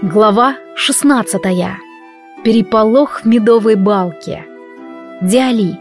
Глава 16. Переполох в медовой балке. Диали.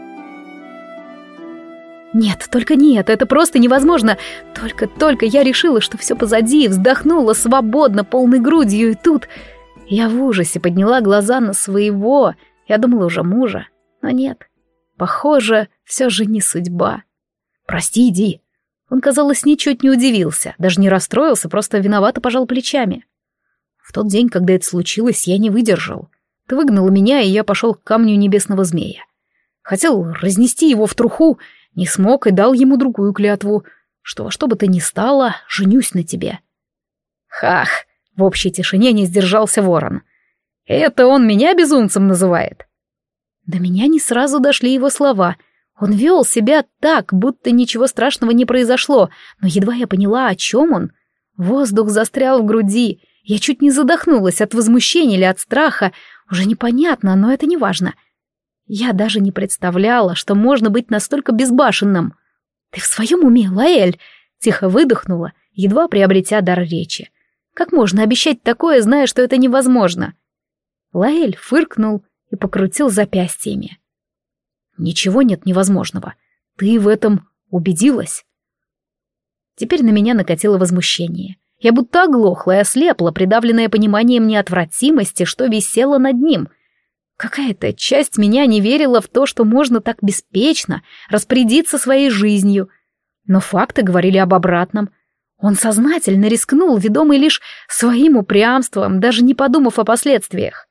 Нет, только нет, это просто невозможно. Только я решила, что все позади, вздохнула свободно, полной грудью, и тут... Я в ужасе подняла глаза на своего, я думала уже мужа, но нет. Похоже, все же не судьба. «Прости, Ди». Он, казалось, ничуть не удивился, даже не расстроился, просто виновато пожал плечами. В тот день, когда это случилось, я не выдержал. Ты выгнала меня, и я пошел к камню небесного змея. Хотел разнести его в труху, не смог и дал ему другую клятву, что во что бы то ни стало, женюсь на тебе. Хах! В общей тишине не сдержался ворон. Это он меня безумцем называет? До меня не сразу дошли его слова. Он вел себя так, будто ничего страшного не произошло, но едва я поняла, о чем он. Воздух застрял в груди. Я чуть не задохнулась от возмущения или от страха. Уже непонятно, но это не важно. Я даже не представляла, что можно быть настолько безбашенным. «Ты в своем уме, Лаэль?» — тихо выдохнула, едва приобретя дар речи. «Как можно обещать такое, зная, что это невозможно?» Лаэль фыркнул и покрутил запястьями. «Ничего нет невозможного. Ты в этом убедилась?» Теперь на меня накатило возмущение. Я будто оглохла и ослепла, придавленная пониманием неотвратимости, что висело над ним. Какая-то часть меня не верила в то, что можно так беспечно распорядиться своей жизнью. Но факты говорили об обратном. Он сознательно рискнул, ведомый лишь своим упрямством, даже не подумав о последствиях.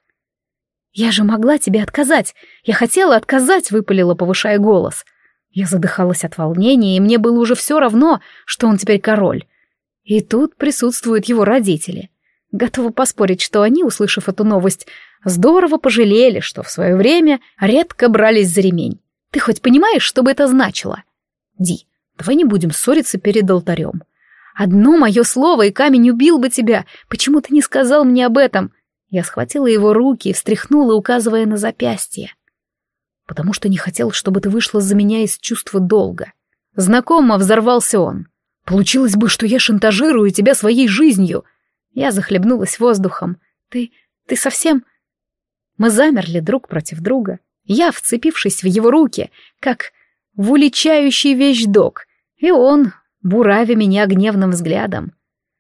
«Я же могла тебе отказать. Я хотела отказать», — выпалила, повышая голос. Я задыхалась от волнения, и мне было уже все равно, что он теперь король. И тут присутствуют его родители. Готова поспорить, что они, услышав эту новость, здорово пожалели, что в свое время редко брались за ремень. Ты хоть понимаешь, что бы это значило? Ди, давай не будем ссориться перед алтарем. Одно мое слово, и камень убил бы тебя. Почему ты не сказал мне об этом? Я схватила его руки и встряхнула, указывая на запястье. Потому что не хотел, чтобы ты вышла за меня из чувства долга. Знакомо взорвался он. Получилось бы, что я шантажирую тебя своей жизнью. Я захлебнулась воздухом. Ты совсем... Мы замерли друг против друга. Я, вцепившись в его руки, как в уличающий вещдок, и он, буравя меня гневным взглядом.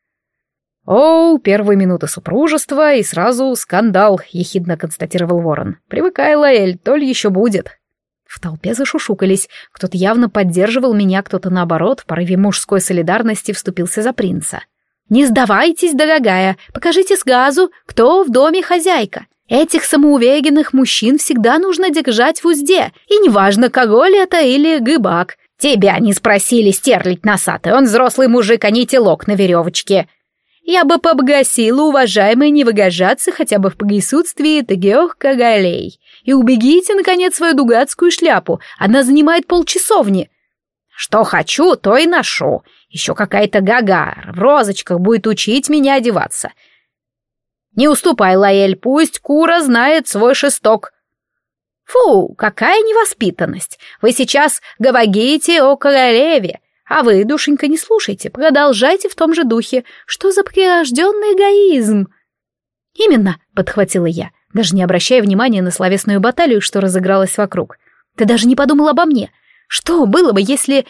«О, первые минуты супружества, и сразу скандал», — ехидно констатировал ворон. «Привыкай, Лаэль, то ли еще будет». В толпе зашушукались, кто-то явно поддерживал меня, кто-то, наоборот, в порыве мужской солидарности вступился за принца. «Не сдавайтесь, дорогая, покажите с газу, кто в доме хозяйка. Этих самоуверенных мужчин всегда нужно держать в узде, и неважно, король это или гыбак. Тебя не спросили, стерлядь носатый, он взрослый мужик, а не телок на веревочке. Я бы побгасила, уважаемые, не выгожаться хотя бы в присутствии трех королей. И убегите, наконец, свою дугацкую шляпу, она занимает полчасовни. Что хочу, то и ношу. Еще какая-то гага в розочках будет учить меня одеваться. Не уступай, Лаэль, пусть кура знает свой шесток». «Фу, какая невоспитанность! Вы сейчас говорите о королеве, а вы, душенька, не слушайте, продолжайте в том же духе. Что за прирожденный эгоизм?» «Именно», — подхватила я, даже не обращая внимания на словесную баталию, что разыгралась вокруг. «Ты даже не подумал обо мне. Что было бы, если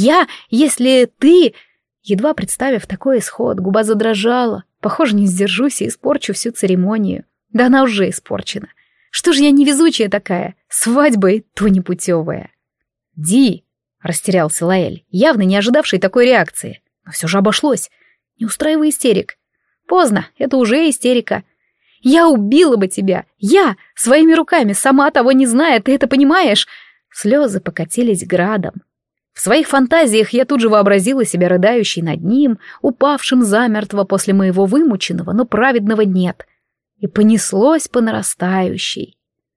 ты...» Едва представив такой исход, губа задрожала. Похоже, не сдержусь и испорчу всю церемонию. Да она уже испорчена. Что же я невезучая такая? Свадьба и то непутевая. «Ди!» — растерялся Лаэль, явно не ожидавший такой реакции. Но все же обошлось. Не устраивай истерик. Поздно, это уже истерика. Я убила бы тебя. Я, своими руками, сама того не зная, ты это понимаешь? Слезы покатились градом. В своих фантазиях я тут же вообразила себя рыдающей над ним, упавшим замертво после моего вымученного, но праведного «нет». И понеслось по нарастающей.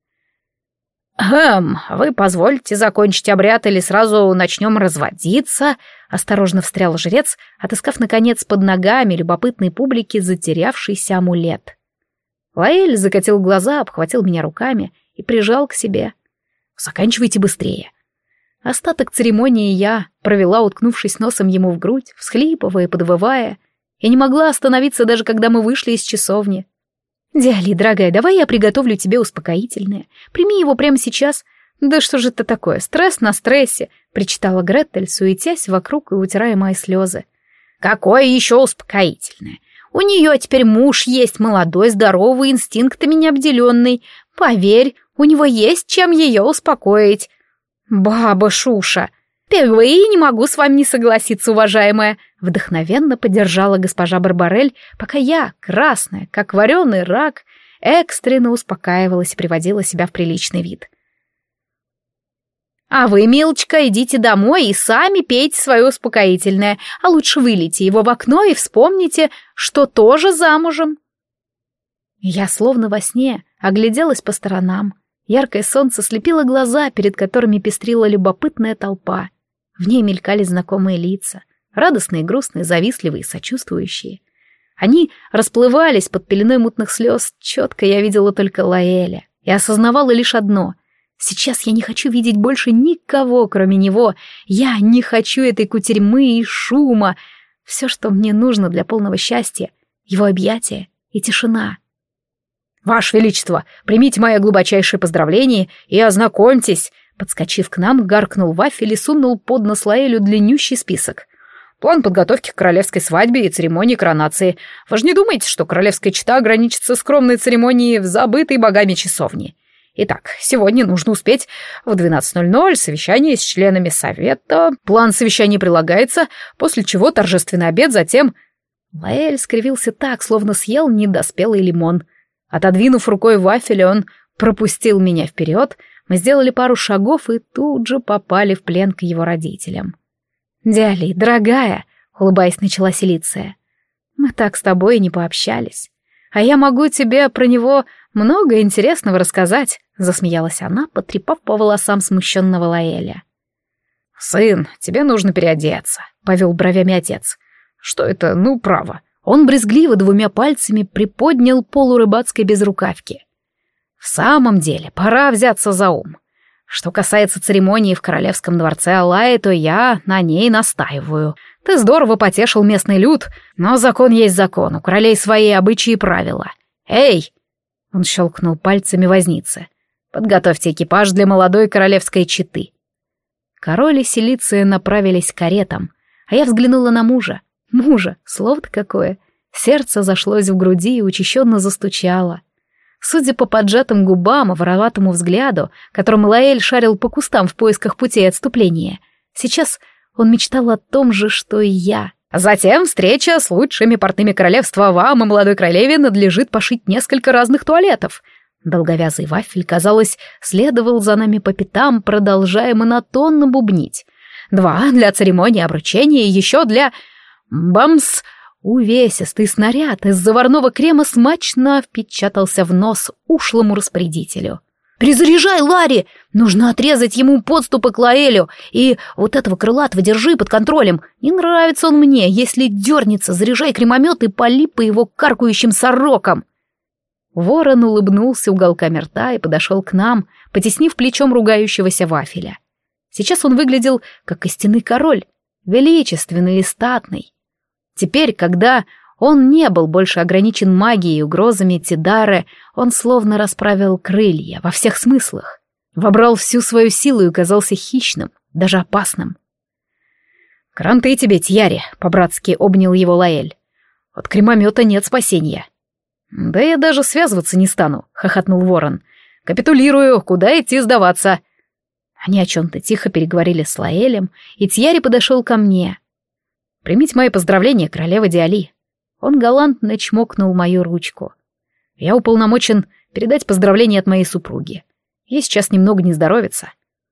Вы позвольте закончить обряд или сразу начнем разводиться?» — осторожно встрял жрец, отыскав, наконец, под ногами любопытной публики затерявшийся амулет. Лаэль закатил глаза, обхватил меня руками и прижал к себе. «Заканчивайте быстрее». Остаток церемонии я провела, уткнувшись носом ему в грудь, всхлипывая и подвывая. Я не могла остановиться, даже когда мы вышли из часовни. «Диали, дорогая, давай я приготовлю тебе успокоительное. Прими его прямо сейчас». «Да что же это такое? Стресс на стрессе», — причитала Гретель, суетясь вокруг и утирая мои слезы. «Какое еще успокоительное? У нее теперь муж есть, молодой, здоровый, инстинктами необделенный. Поверь, у него есть чем ее успокоить». «Баба Шуша!» «Впервые не могу с вами не согласиться, уважаемая», — вдохновенно поддержала госпожа Барбарель, пока я, красная, как вареный рак, экстренно успокаивалась и приводила себя в приличный вид. «А вы, милочка, идите домой и сами пейте свое успокоительное, а лучше вылейте его в окно и вспомните, что тоже замужем». Я словно во сне огляделась по сторонам. Яркое солнце слепило глаза, перед которыми пестрила любопытная толпа. В ней мелькали знакомые лица, радостные, грустные, завистливые, сочувствующие. Они расплывались под пеленой мутных слез, четко я видела только Лаэля и осознавала лишь одно: сейчас я не хочу видеть больше никого, кроме него. Я не хочу этой кутерьмы и шума. Все, что мне нужно для полного счастья — его объятия и тишина. «Ваше Величество, примите мое глубочайшее поздравление и ознакомьтесь!» Подскочив к нам, гаркнул Вафель и сунул под нос Лаэлю длиннющий список. «План подготовки к королевской свадьбе и церемонии коронации. Вы же не думаете, что королевская чета ограничится скромной церемонией в забытой богами часовне? Итак, сегодня нужно успеть в 12:00 совещание с членами совета. План совещания прилагается, после чего торжественный обед, затем...» Лаэль скривился так, словно съел недоспелый лимон. Отодвинув рукой Вафеля, он пропустил меня вперед. Мы сделали пару шагов и тут же попали в плен к его родителям. «Диали, дорогая», — улыбаясь, начала Селиция, — «мы так с тобой и не пообщались. А я могу тебе про него много интересного рассказать», — засмеялась она, потрепав по волосам смущенного Лаэля. «Сын, тебе нужно переодеться», — повел бровями отец. «Что это, ну, право». Он брезгливо 2 пальцами приподнял полу рыбацкой безрукавки. «В самом деле, пора взяться за ум. Что касается церемонии в королевском дворце Аллаи, то я на ней настаиваю. Ты здорово потешил местный люд, но закон есть закон, у королей свои обычаи и правила. Эй!» Он щелкнул пальцами возницы. «Подготовьте экипаж для молодой королевской четы». Король и Селиция направились к каретам, а я взглянула на мужа. Мужа, слово-то какое. Сердце зашлось в груди и учащенно застучало. Судя по поджатым губам и вороватому взгляду, которым Лаэль шарил по кустам в поисках путей отступления, сейчас он мечтал о том же, что и я. «Затем встреча с лучшими портными королевства. Вам и молодой королеве надлежит пошить несколько разных туалетов». Долговязый Вафель, казалось, следовал за нами по пятам, продолжая монотонно бубнить. 2 для церемонии обручения и еще для... Бамс! Увесистый снаряд из заварного крема смачно впечатался в нос ушлому распорядителю. «Перезаряжай, Ларри! Нужно отрезать ему подступы к Лаэлю, и вот этого крылатого держи под контролем. Не нравится он мне, если дернется, заряжай кремомет и пали по его каркающим сорокам». Ворон улыбнулся уголками рта и подошел к нам, потеснив плечом ругающегося Вафеля. Сейчас он выглядел как истинный король, величественный и статный. Теперь, когда он не был больше ограничен магией и угрозами Тидары, он словно расправил крылья во всех смыслах, вобрал всю свою силу и казался хищным, даже опасным. «Кранты тебе, Тьяри!» — по-братски обнял его Лаэль. «От кремомета нет спасения». «Да я даже связываться не стану», — хохотнул Ворон. «Капитулирую, куда идти сдаваться?» Они о чем-то тихо переговорили с Лаэлем, и Тьяри подошел ко мне. «Примите мои поздравления, королева Диали». Он галантно чмокнул мою ручку. «Я уполномочен передать поздравления от моей супруги. Ей сейчас немного не здоровится».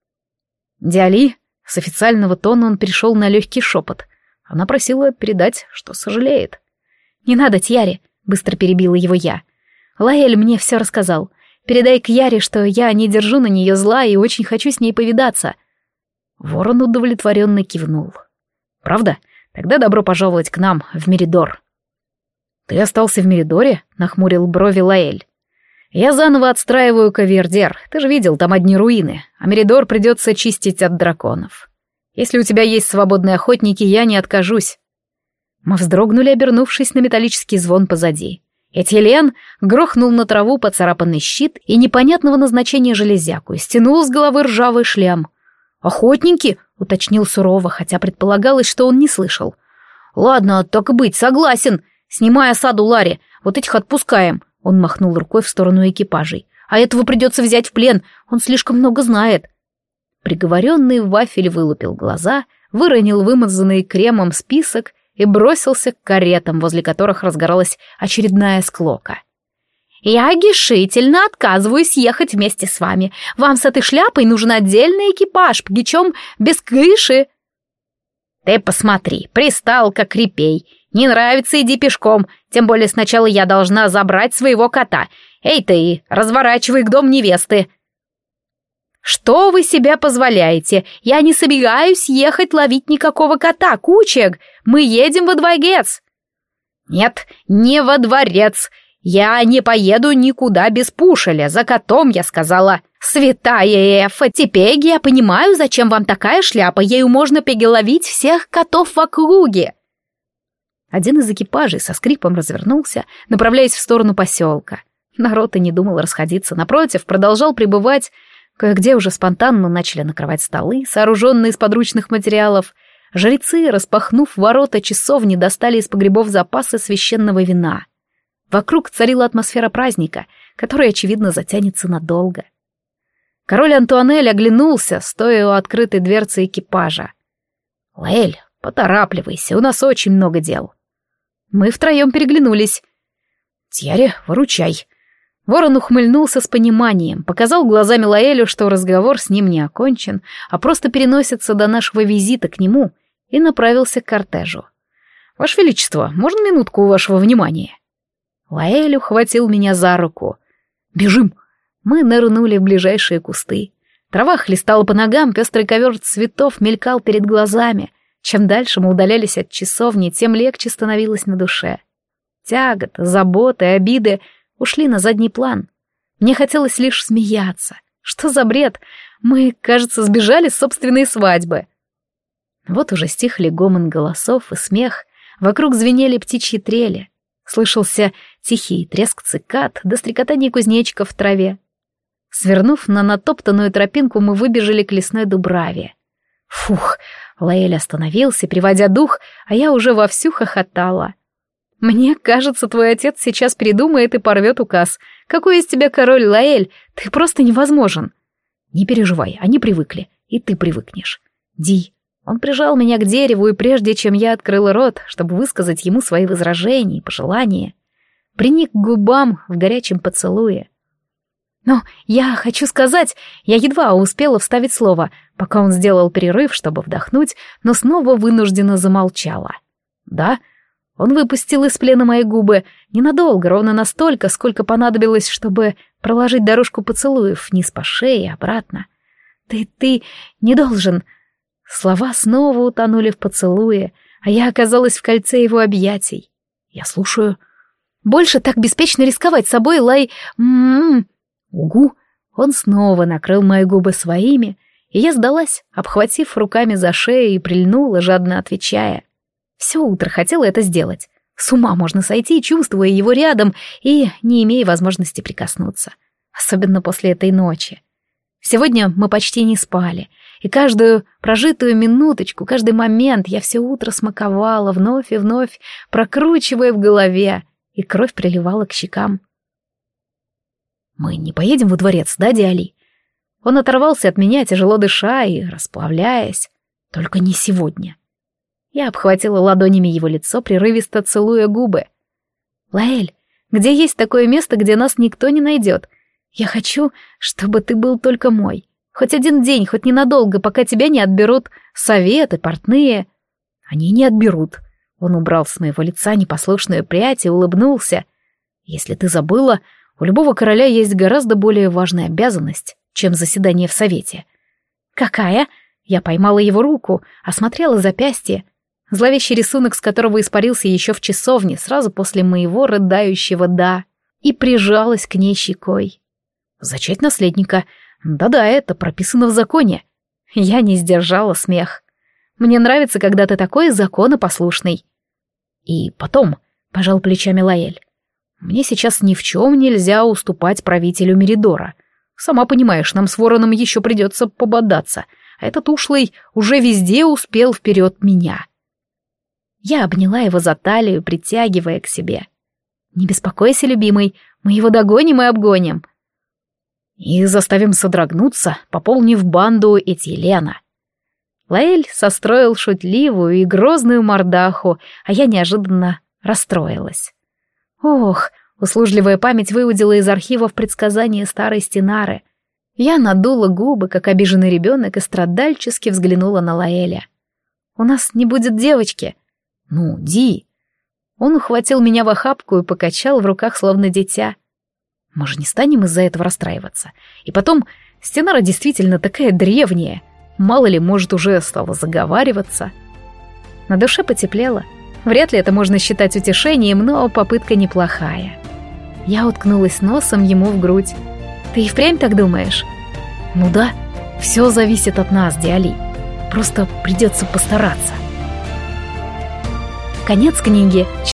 «Диали», с официального тона он перешел на легкий шепот. Она просила передать, что сожалеет. «Не надо, Тьяри», — быстро перебила его я. «Лаэль мне все рассказал. Передай к Яре, что я не держу на нее зла и очень хочу с ней повидаться». Ворон удовлетворенно кивнул. «Правда? Тогда добро пожаловать к нам в Меридор». «Ты остался в Меридоре?» — нахмурил брови Лаэль. «Я заново отстраиваю Кавердер. Ты же видел, там одни руины, а Меридор придется чистить от драконов. Если у тебя есть свободные охотники, я не откажусь». Мы вздрогнули, обернувшись на металлический звон позади. Этьелен грохнул на траву поцарапанный щит и непонятного назначения железяку и стянул с головы ржавый шлем. «Охотники?» — уточнил сурово, хотя предполагалось, что он не слышал. «Ладно, так и быть, согласен. Снимай осаду, Ларри, вот этих отпускаем». Он махнул рукой в сторону экипажей. «А этого придется взять в плен, он слишком много знает». Приговоренный Вафель вылупил глаза, выронил вымазанный кремом список и бросился к каретам, возле которых разгоралась очередная склока. «Я решительно отказываюсь ехать вместе с вами. Вам с этой шляпой нужен отдельный экипаж, причем без крыши». «Ты посмотри, пристал как репей. Не нравится, иди пешком, тем более сначала я должна забрать своего кота. Эй ты, разворачивай к дому невесты». «Что вы себе позволяете? Я не собираюсь ехать ловить никакого кота, кучек. Мы едем во дворец». «Нет, не во дворец. Я не поеду никуда без Пушеля. За котом, я сказала. Святая Эфа, теперь я понимаю, зачем вам такая шляпа. Ею можно переловить всех котов в округе». Один из экипажей со скрипом развернулся, направляясь в сторону поселка. Народ и не думал расходиться. Напротив, продолжал пребывать. Кое-где уже спонтанно начали накрывать столы, сооруженные из подручных материалов. Жрецы, распахнув ворота часовни, достали из погребов запасы священного вина. Вокруг царила атмосфера праздника, которая, очевидно, затянется надолго. Король Антуанель оглянулся, стоя у открытой дверцы экипажа. «Лаэль, поторапливайся, у нас очень много дел». Мы втроем переглянулись. «Тьяре, выручай». Ворон ухмыльнулся с пониманием, показал глазами Лаэлю, что разговор с ним не окончен, а просто переносится до нашего визита к нему, и направился к кортежу. «Ваше Величество, можно минутку вашего внимания?» Лаэль ухватил меня за руку. «Бежим!» Мы нырнули в ближайшие кусты. Трава хлестала по ногам, пестрый ковер цветов мелькал перед глазами. Чем дальше мы удалялись от часовни, тем легче становилось на душе. Тяготы, заботы, обиды ушли на задний план. Мне хотелось лишь смеяться. Что за бред? Мы, кажется, сбежали с собственной свадьбы. Вот уже стихли гомон голосов и смех, вокруг звенели птичьи трели. Слышался тихий треск цикад да стрекотание кузнечиков в траве. Свернув на натоптанную тропинку, мы выбежали к лесной дубраве. Фух, Лаэль остановился, приводя дух, а я уже вовсю хохотала. «Мне кажется, твой отец сейчас передумает и порвет указ. Какой из тебя король, Лаэль? Ты просто невозможен». «Не переживай, они привыкли, и ты привыкнешь. Ди». Он прижал меня к дереву, и прежде чем я открыла рот, чтобы высказать ему свои возражения и пожелания, приник к губам в горячем поцелуе. «Но я хочу сказать...» Я едва успела вставить слово, пока он сделал перерыв, чтобы вдохнуть, но снова вынужденно замолчала. «Да?» Он выпустил из плена мои губы ненадолго, ровно настолько, сколько понадобилось, чтобы проложить дорожку поцелуев вниз по шее и обратно. «Ты не должен...» Слова снова утонули в поцелуе, а я оказалась в кольце его объятий. «Я слушаю». «Больше так беспечно рисковать собой, Лай... «Угу». Он снова накрыл мои губы своими, и я сдалась, обхватив руками за шею и прильнула, жадно отвечая. Все утро хотела это сделать. С ума можно сойти, чувствуя его рядом и не имея возможности прикоснуться. Особенно после этой ночи. Сегодня мы почти не спали, и каждую прожитую минуточку, каждый момент я все утро смаковала вновь и вновь, прокручивая в голове, и кровь приливала к щекам. «Мы не поедем во дворец, да, Диали?» Он оторвался от меня, тяжело дыша и расплавляясь. «Только не сегодня». Я обхватила ладонями его лицо, прерывисто целуя губы. «Лаэль, где есть такое место, где нас никто не найдет? Я хочу, чтобы ты был только мой. Хоть один день, хоть ненадолго, пока тебя не отберут советы, портные». «Они не отберут». Он убрал с моего лица непослушную прядь и улыбнулся. «Если ты забыла, у любого короля есть гораздо более важная обязанность, чем заседание в совете». «Какая?» Я поймала его руку, осмотрела запястье. Зловещий рисунок, с которого испарился еще в часовне, сразу после моего рыдающего «да», и прижалась к ней щекой. «Зачать наследника. Да-да, это прописано в законе». Я не сдержала смех. «Мне нравится, когда ты такой законопослушный». «И потом», — пожал плечами Лаэль, — Мне сейчас ни в чем нельзя уступать правителю Меридора. Сама понимаешь, нам с Вороном еще придется пободаться, а этот ушлый уже везде успел вперед меня. Я обняла его за талию, притягивая к себе. «Не беспокойся, любимый, мы его догоним и обгоним». «И заставим содрогнуться, пополнив банду Этилена». Лаэль состроил шутливую и грозную мордаху, а я неожиданно расстроилась. Ох, услужливая память выудила из архивов предсказания старой Стенары. Я надула губы, как обиженный ребенок, и страдальчески взглянула на Лаэля. «У нас не будет девочки». «Ну, Ди». Он ухватил меня в охапку и покачал в руках, словно дитя. «Мы же не станем из-за этого расстраиваться. И потом, Стенара действительно такая древняя. Мало ли, может, уже стала заговариваться». На душе потеплело. Вряд ли это можно считать утешением, но попытка неплохая. Я уткнулась носом ему в грудь. «Ты и впрямь так думаешь?» «Ну да, все зависит от нас, Диали. Просто придется постараться». Конец книги.